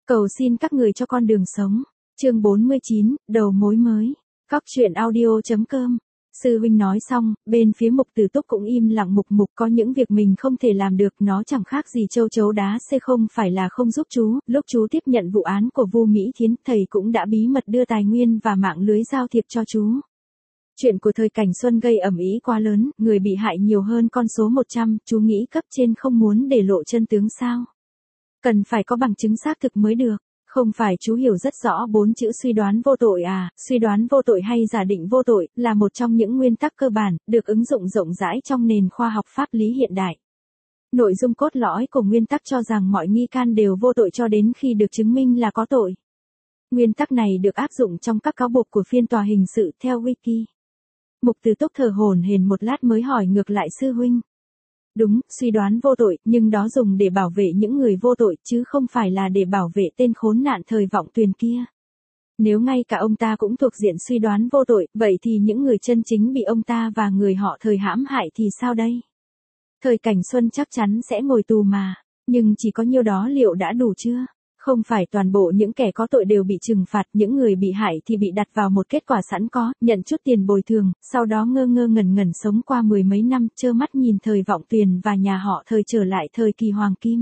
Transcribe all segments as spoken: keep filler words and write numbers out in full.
Cầu xin các người cho con đường sống. Chương bốn mươi chín, đầu mối mới. Cóc truyện audio chấm com. Sư huynh nói xong, bên phía Mục Tử Túc cũng im lặng. Mục Mục có những việc mình không thể làm được, nó chẳng khác gì châu chấu đá xê, không phải là không giúp chú. Lúc chú tiếp nhận vụ án của Vu Mỹ Thiến, thầy cũng đã bí mật đưa tài nguyên và mạng lưới giao thiệp cho chú. Chuyện của thời Cảnh Xuân gây ầm ĩ quá lớn, người bị hại nhiều hơn con số một trăm, chú nghĩ cấp trên không muốn để lộ chân tướng sao? Cần phải có bằng chứng xác thực mới được. Không phải chú hiểu rất rõ bốn chữ suy đoán vô tội à, suy đoán vô tội hay giả định vô tội, là một trong những nguyên tắc cơ bản, được ứng dụng rộng rãi trong nền khoa học pháp lý hiện đại. Nội dung cốt lõi của nguyên tắc cho rằng mọi nghi can đều vô tội cho đến khi được chứng minh là có tội. Nguyên tắc này được áp dụng trong các cáo buộc của phiên tòa hình sự theo Wiki. Mục Tử Túc thở hổn hển một lát mới hỏi ngược lại sư huynh. Đúng, suy đoán vô tội, nhưng đó dùng để bảo vệ những người vô tội, chứ không phải là để bảo vệ tên khốn nạn thời Vọng Tuyền kia. Nếu ngay cả ông ta cũng thuộc diện suy đoán vô tội, vậy thì những người chân chính bị ông ta và người họ thời hãm hại thì sao đây? Thời Cảnh Xuân chắc chắn sẽ ngồi tù mà, nhưng chỉ có nhiêu đó liệu đã đủ chưa? Không phải toàn bộ những kẻ có tội đều bị trừng phạt, những người bị hại thì bị đặt vào một kết quả sẵn có, nhận chút tiền bồi thường, sau đó ngơ ngơ ngẩn ngẩn sống qua mười mấy năm, trơ mắt nhìn thời Vọng Tuyền và nhà họ thời trở lại thời kỳ hoàng kim.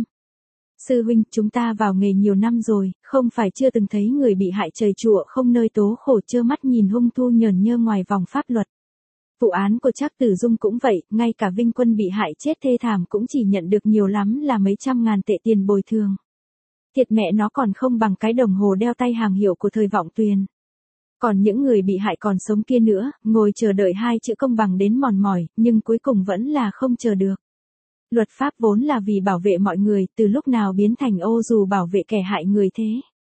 Sư huynh, chúng ta vào nghề nhiều năm rồi, không phải chưa từng thấy người bị hại trời chùa không nơi tố khổ, trơ mắt nhìn hung thu nhờn nhơ ngoài vòng pháp luật. Vụ án của Trác Tử Dung cũng vậy, ngay cả Vinh Quân bị hại chết thê thảm cũng chỉ nhận được nhiều lắm là mấy trăm ngàn tệ tiền bồi thường. Thiệt mẹ nó còn không bằng cái đồng hồ đeo tay hàng hiệu của thời Vọng Tuyền. Còn những người bị hại còn sống kia nữa, ngồi chờ đợi hai chữ công bằng đến mòn mỏi, nhưng cuối cùng vẫn là không chờ được. Luật pháp vốn là vì bảo vệ mọi người, từ lúc nào biến thành ô dù bảo vệ kẻ hại người thế?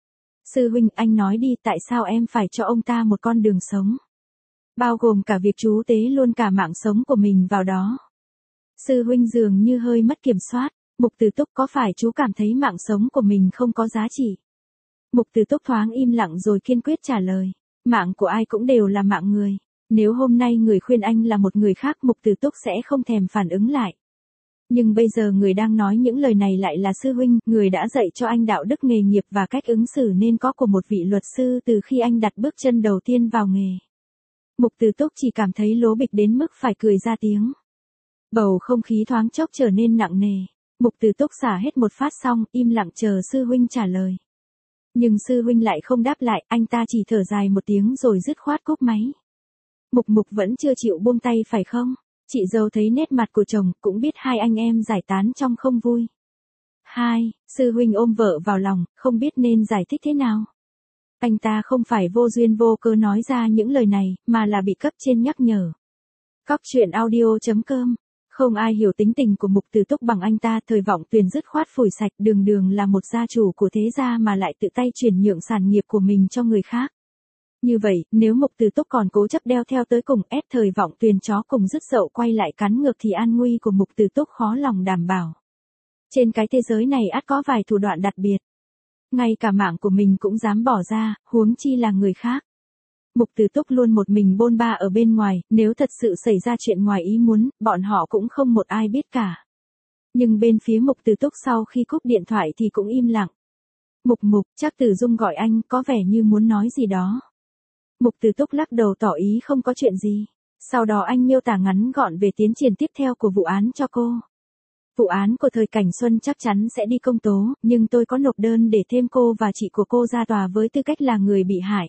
Sư huynh, anh nói đi, tại sao em phải cho ông ta một con đường sống? Bao gồm cả việc chú tế luôn cả mạng sống của mình vào đó. Sư huynh dường như hơi mất kiểm soát. Mục Tử Túc, có phải chú cảm thấy mạng sống của mình không có giá trị? Mục Tử Túc thoáng im lặng rồi kiên quyết trả lời. Mạng của ai cũng đều là mạng người. Nếu hôm nay người khuyên anh là một người khác, Mục Tử Túc sẽ không thèm phản ứng lại. Nhưng bây giờ người đang nói những lời này lại là sư huynh, người đã dạy cho anh đạo đức nghề nghiệp và cách ứng xử nên có của một vị luật sư từ khi anh đặt bước chân đầu tiên vào nghề. Mục Tử Túc chỉ cảm thấy lố bịch đến mức phải cười ra tiếng. Bầu không khí thoáng chốc trở nên nặng nề. Mục Tử Túc xả hết một phát xong, im lặng chờ sư huynh trả lời. Nhưng sư huynh lại không đáp lại, anh ta chỉ thở dài một tiếng rồi dứt khoát cúp máy. Mục Mục vẫn chưa chịu buông tay phải không? Chị dâu thấy nét mặt của chồng, cũng biết hai anh em giải tán trong không vui. Hai, sư huynh ôm vợ vào lòng, không biết nên giải thích thế nào. Anh ta không phải vô duyên vô cớ nói ra những lời này, mà là bị cấp trên nhắc nhở. Cóc truyện audio chấm com. Không ai hiểu tính tình của Mục Tử Túc bằng anh ta, thời Vọng Tuyền dứt khoát phủi sạch, đường đường là một gia chủ của thế gia mà lại tự tay chuyển nhượng sản nghiệp của mình cho người khác. Như vậy, nếu Mục Tử Túc còn cố chấp đeo theo tới cùng, ép thời Vọng Tuyền chó cùng dứt dậu quay lại cắn ngược thì an nguy của Mục Tử Túc khó lòng đảm bảo. Trên cái thế giới này ắt có vài thủ đoạn đặc biệt. Ngay cả mạng của mình cũng dám bỏ ra, huống chi là người khác. Mục Tử Túc luôn một mình bôn ba ở bên ngoài, nếu thật sự xảy ra chuyện ngoài ý muốn, bọn họ cũng không một ai biết cả. Nhưng bên phía Mục Tử Túc sau khi cúp điện thoại thì cũng im lặng. Mục Mục, Trác Tử Dung gọi anh, có vẻ như muốn nói gì đó. Mục Tử Túc lắc đầu tỏ ý không có chuyện gì. Sau đó anh miêu tả ngắn gọn về tiến triển tiếp theo của vụ án cho cô. Vụ án của thời Cảnh Xuân chắc chắn sẽ đi công tố, nhưng tôi có nộp đơn để thêm cô và chị của cô ra tòa với tư cách là người bị hại.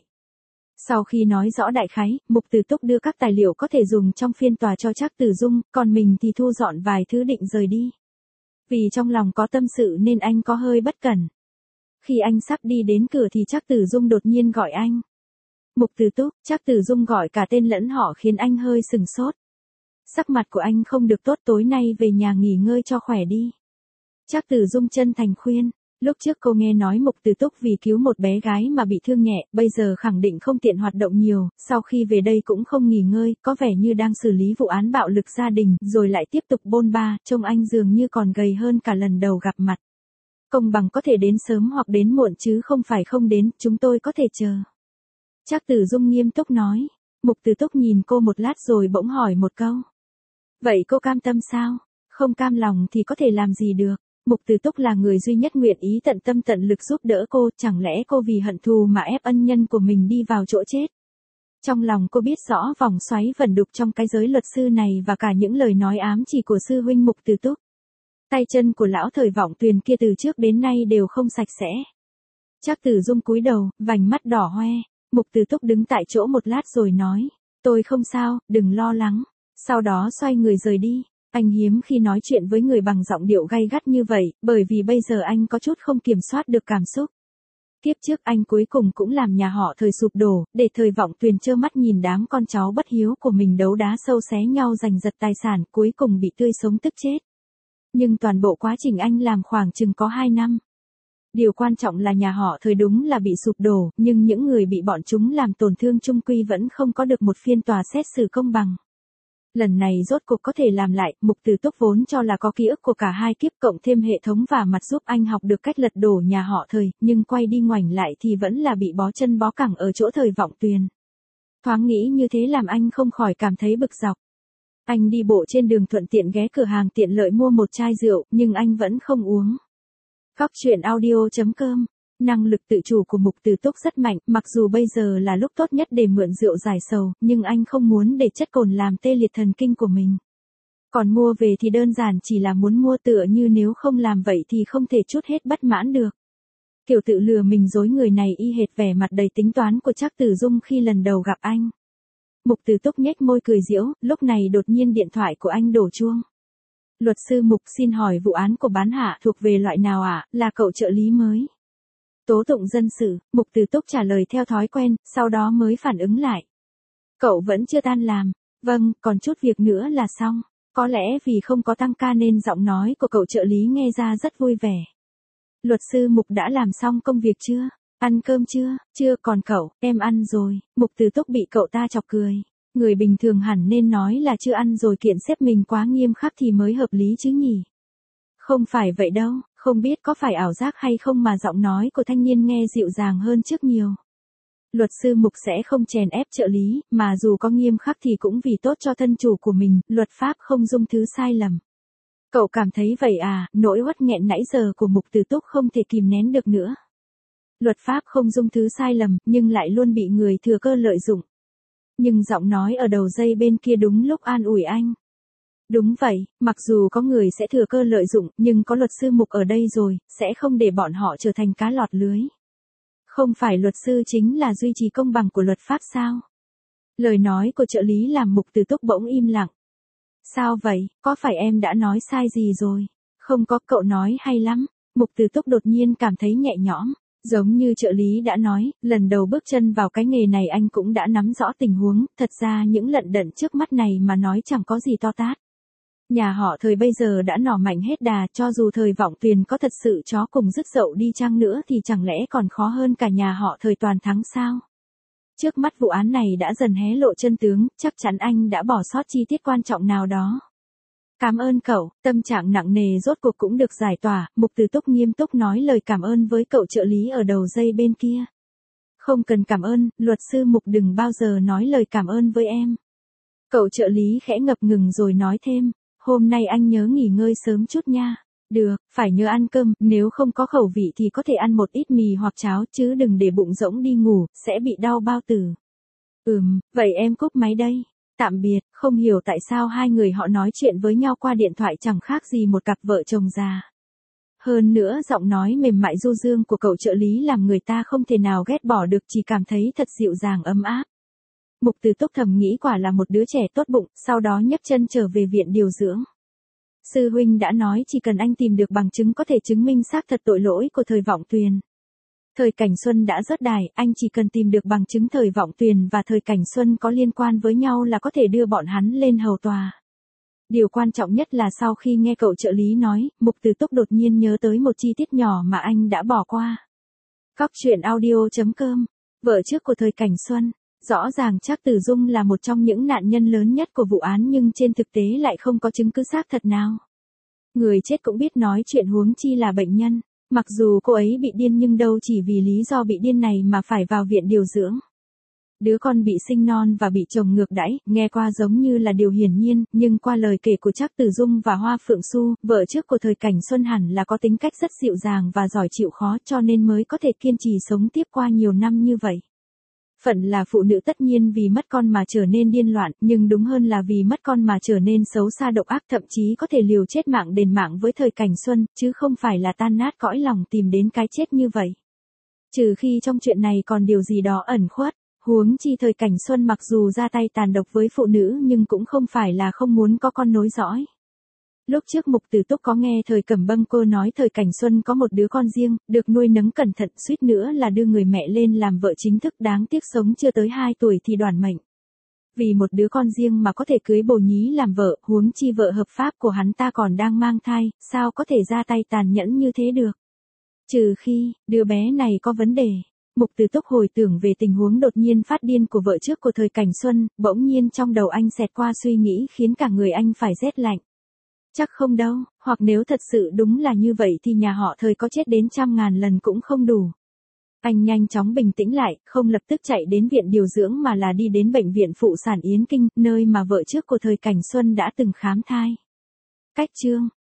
Sau khi nói rõ đại khái, Mục Tử Túc đưa các tài liệu có thể dùng trong phiên tòa cho Trác Tử Dung, còn mình thì thu dọn vài thứ định rời đi. Vì trong lòng có tâm sự nên anh có hơi bất cẩn. Khi anh sắp đi đến cửa thì Trác Tử Dung đột nhiên gọi anh. Mục Tử Túc, Trác Tử Dung gọi cả tên lẫn họ khiến anh hơi sừng sốt. Sắc mặt của anh không được tốt, tối nay về nhà nghỉ ngơi cho khỏe đi. Trác Tử Dung chân thành khuyên. Lúc trước cô nghe nói Mục Tử Túc vì cứu một bé gái mà bị thương nhẹ, bây giờ khẳng định không tiện hoạt động nhiều, sau khi về đây cũng không nghỉ ngơi, có vẻ như đang xử lý vụ án bạo lực gia đình, rồi lại tiếp tục bôn ba, trông anh dường như còn gầy hơn cả lần đầu gặp mặt. Công bằng có thể đến sớm hoặc đến muộn chứ không phải không đến, chúng tôi có thể chờ. Trác Tử Dung nghiêm túc nói. Mục Tử Túc nhìn cô một lát rồi bỗng hỏi một câu. Vậy cô cam tâm sao? Không cam lòng thì có thể làm gì được? Mục Từ Túc là người duy nhất nguyện ý tận tâm tận lực giúp đỡ cô, chẳng lẽ cô vì hận thù mà ép ân nhân của mình đi vào chỗ chết? Trong lòng cô biết rõ vòng xoáy vẩn đục trong cái giới luật sư này và cả những lời nói ám chỉ của sư huynh Mục Từ Túc. Tay chân của lão Thời Vọng Tuyền kia từ trước đến nay đều không sạch sẽ. Trác Tử Dung cúi đầu, vành mắt đỏ hoe. Mục Từ Túc đứng tại chỗ một lát rồi nói, tôi không sao, đừng lo lắng. Sau đó xoay người rời đi. Anh hiếm khi nói chuyện với người bằng giọng điệu gay gắt như vậy, bởi vì bây giờ anh có chút không kiểm soát được cảm xúc. Kiếp trước anh cuối cùng cũng làm nhà họ Thời sụp đổ, để Thời Vọng Tuyền trơ mắt nhìn đám con cháu bất hiếu của mình đấu đá sâu xé nhau giành giật tài sản, cuối cùng bị tươi sống tức chết. Nhưng toàn bộ quá trình anh làm khoảng chừng có hai năm. Điều quan trọng là nhà họ Thời đúng là bị sụp đổ, nhưng những người bị bọn chúng làm tổn thương chung quy vẫn không có được một phiên tòa xét xử công bằng. Lần này rốt cuộc có thể làm lại, Mục Từ Túc vốn cho là có ký ức của cả hai kiếp cộng thêm hệ thống và mặt giúp anh học được cách lật đổ nhà họ Thời, nhưng quay đi ngoảnh lại thì vẫn là bị bó chân bó cẳng ở chỗ Thời Vọng Tuyền. Thoáng nghĩ như thế làm anh không khỏi cảm thấy bực dọc. Anh đi bộ trên đường thuận tiện ghé cửa hàng tiện lợi mua một chai rượu, nhưng anh vẫn không uống. Góc truyện audio chấm com. Năng lực tự chủ của Mục Từ Túc rất mạnh, mặc dù bây giờ là lúc tốt nhất để mượn rượu giải sầu, nhưng anh không muốn để chất cồn làm tê liệt thần kinh của mình. Còn mua về thì đơn giản chỉ là muốn mua, tựa như nếu không làm vậy thì không thể trút hết bất mãn được. Kiểu tự lừa mình dối người này y hệt vẻ mặt đầy tính toán của Trác Tử Dung khi lần đầu gặp anh. Mục Từ Túc nhếch môi cười giễu, lúc này đột nhiên điện thoại của anh đổ chuông. Luật sư Mục, xin hỏi vụ án của bán hạ thuộc về loại nào ạ? À? Là cậu trợ lý mới. Tố tụng dân sự, Mục Từ Túc trả lời theo thói quen, sau đó mới phản ứng lại. Cậu vẫn chưa tan làm. Vâng, còn chút việc nữa là xong. Có lẽ vì không có tăng ca nên giọng nói của cậu trợ lý nghe ra rất vui vẻ. Luật sư Mục đã làm xong công việc chưa? Ăn cơm chưa? Chưa, còn cậu, em ăn rồi. Mục Từ Túc bị cậu ta chọc cười. Người bình thường hẳn nên nói là chưa ăn rồi, kiện xếp mình quá nghiêm khắc thì mới hợp lý chứ nhỉ? Không phải vậy đâu, không biết có phải ảo giác hay không mà giọng nói của thanh niên nghe dịu dàng hơn trước nhiều. Luật sư Mục sẽ không chèn ép trợ lý, mà dù có nghiêm khắc thì cũng vì tốt cho thân chủ của mình, luật pháp không dung thứ sai lầm. Cậu cảm thấy vậy à? Nỗi uất nghẹn nãy giờ của Mục Từ Túc không thể kìm nén được nữa. Luật pháp không dung thứ sai lầm, nhưng lại luôn bị người thừa cơ lợi dụng. Nhưng giọng nói ở đầu dây bên kia đúng lúc an ủi anh. Đúng vậy, mặc dù có người sẽ thừa cơ lợi dụng, nhưng có luật sư Mục ở đây rồi, sẽ không để bọn họ trở thành cá lọt lưới. Không phải luật sư chính là duy trì công bằng của luật pháp sao? Lời nói của trợ lý làm Mục Từ Túc bỗng im lặng. Sao vậy, có phải em đã nói sai gì rồi? Không có, cậu nói hay lắm. Mục Từ Túc đột nhiên cảm thấy nhẹ nhõm. Giống như trợ lý đã nói, lần đầu bước chân vào cái nghề này anh cũng đã nắm rõ tình huống, thật ra những lận đận trước mắt này mà nói chẳng có gì to tát. Nhà họ Thời bây giờ đã nỏ mạnh hết đà, cho dù Thời Vọng Tuyền có thật sự chó cùng dứt dậu đi chăng nữa thì chẳng lẽ còn khó hơn cả nhà họ Thời toàn thắng sao? Trước mắt vụ án này đã dần hé lộ chân tướng, chắc chắn anh đã bỏ sót chi tiết quan trọng nào đó. Cảm ơn cậu, tâm trạng nặng nề rốt cuộc cũng được giải tỏa, Mục Từ Túc nghiêm túc nói lời cảm ơn với cậu trợ lý ở đầu dây bên kia. Không cần cảm ơn, luật sư Mục đừng bao giờ nói lời cảm ơn với em. Cậu trợ lý khẽ ngập ngừng rồi nói thêm, hôm nay anh nhớ nghỉ ngơi sớm chút nha. Được, phải nhớ ăn cơm, nếu không có khẩu vị thì có thể ăn một ít mì hoặc cháo chứ đừng để bụng rỗng đi ngủ, sẽ bị đau bao tử. Ừm, vậy em cúp máy đây. Tạm biệt, không hiểu tại sao hai người họ nói chuyện với nhau qua điện thoại chẳng khác gì một cặp vợ chồng già. Hơn nữa giọng nói mềm mại du dương của cậu trợ lý làm người ta không thể nào ghét bỏ được, chỉ cảm thấy thật dịu dàng ấm áp. Mục Từ Túc thầm nghĩ quả là một đứa trẻ tốt bụng, sau đó nhấc chân trở về viện điều dưỡng. Sư huynh đã nói chỉ cần anh tìm được bằng chứng có thể chứng minh xác thật tội lỗi của Thời Vọng Tuyền. Thời Cảnh Xuân đã rớt đài, anh chỉ cần tìm được bằng chứng Thời Vọng Tuyền và Thời Cảnh Xuân có liên quan với nhau là có thể đưa bọn hắn lên hầu tòa. Điều quan trọng nhất là sau khi nghe cậu trợ lý nói, Mục Từ Túc đột nhiên nhớ tới một chi tiết nhỏ mà anh đã bỏ qua. Góc truyện audio chấm com. Vợ trước của Thời Cảnh Xuân. Rõ ràng Trác Tử Dung là một trong những nạn nhân lớn nhất của vụ án nhưng trên thực tế lại không có chứng cứ xác thật nào. Người chết cũng biết nói chuyện huống chi là bệnh nhân. Mặc dù cô ấy bị điên nhưng đâu chỉ vì lý do bị điên này mà phải vào viện điều dưỡng. Đứa con bị sinh non và bị chồng ngược đãi, nghe qua giống như là điều hiển nhiên, nhưng qua lời kể của Trác Tử Dung và Hoa Phượng Xu, vợ trước của thời Cảnh Xuân hẳn là có tính cách rất dịu dàng và giỏi chịu khó cho nên mới có thể kiên trì sống tiếp qua nhiều năm như vậy. Phận là phụ nữ tất nhiên vì mất con mà trở nên điên loạn, nhưng đúng hơn là vì mất con mà trở nên xấu xa độc ác, thậm chí có thể liều chết mạng đền mạng với thời Cảnh Xuân, chứ không phải là tan nát cõi lòng tìm đến cái chết như vậy. Trừ khi trong chuyện này còn điều gì đó ẩn khuất, huống chi thời Cảnh Xuân mặc dù ra tay tàn độc với phụ nữ nhưng cũng không phải là không muốn có con nối dõi. Lúc trước Mục Tử Túc có nghe thời Cẩm Bâng cô nói thời Cảnh Xuân có một đứa con riêng, được nuôi nấng cẩn thận, suýt nữa là đưa người mẹ lên làm vợ chính thức, đáng tiếc sống chưa tới hai tuổi thì đoản mệnh. Vì một đứa con riêng mà có thể cưới bồ nhí làm vợ, huống chi vợ hợp pháp của hắn ta còn đang mang thai, sao có thể ra tay tàn nhẫn như thế được. Trừ khi, đứa bé này có vấn đề. Mục Tử Túc hồi tưởng về tình huống đột nhiên phát điên của vợ trước của thời Cảnh Xuân, bỗng nhiên trong đầu anh xẹt qua suy nghĩ khiến cả người anh phải rét lạnh. Chắc không đâu, hoặc nếu thật sự đúng là như vậy thì nhà họ thời có chết đến trăm ngàn lần cũng không đủ. Anh nhanh chóng bình tĩnh lại, không lập tức chạy đến viện điều dưỡng mà là đi đến bệnh viện phụ sản Yến Kinh, nơi mà vợ trước của thời Cảnh Xuân đã từng khám thai. Cách chương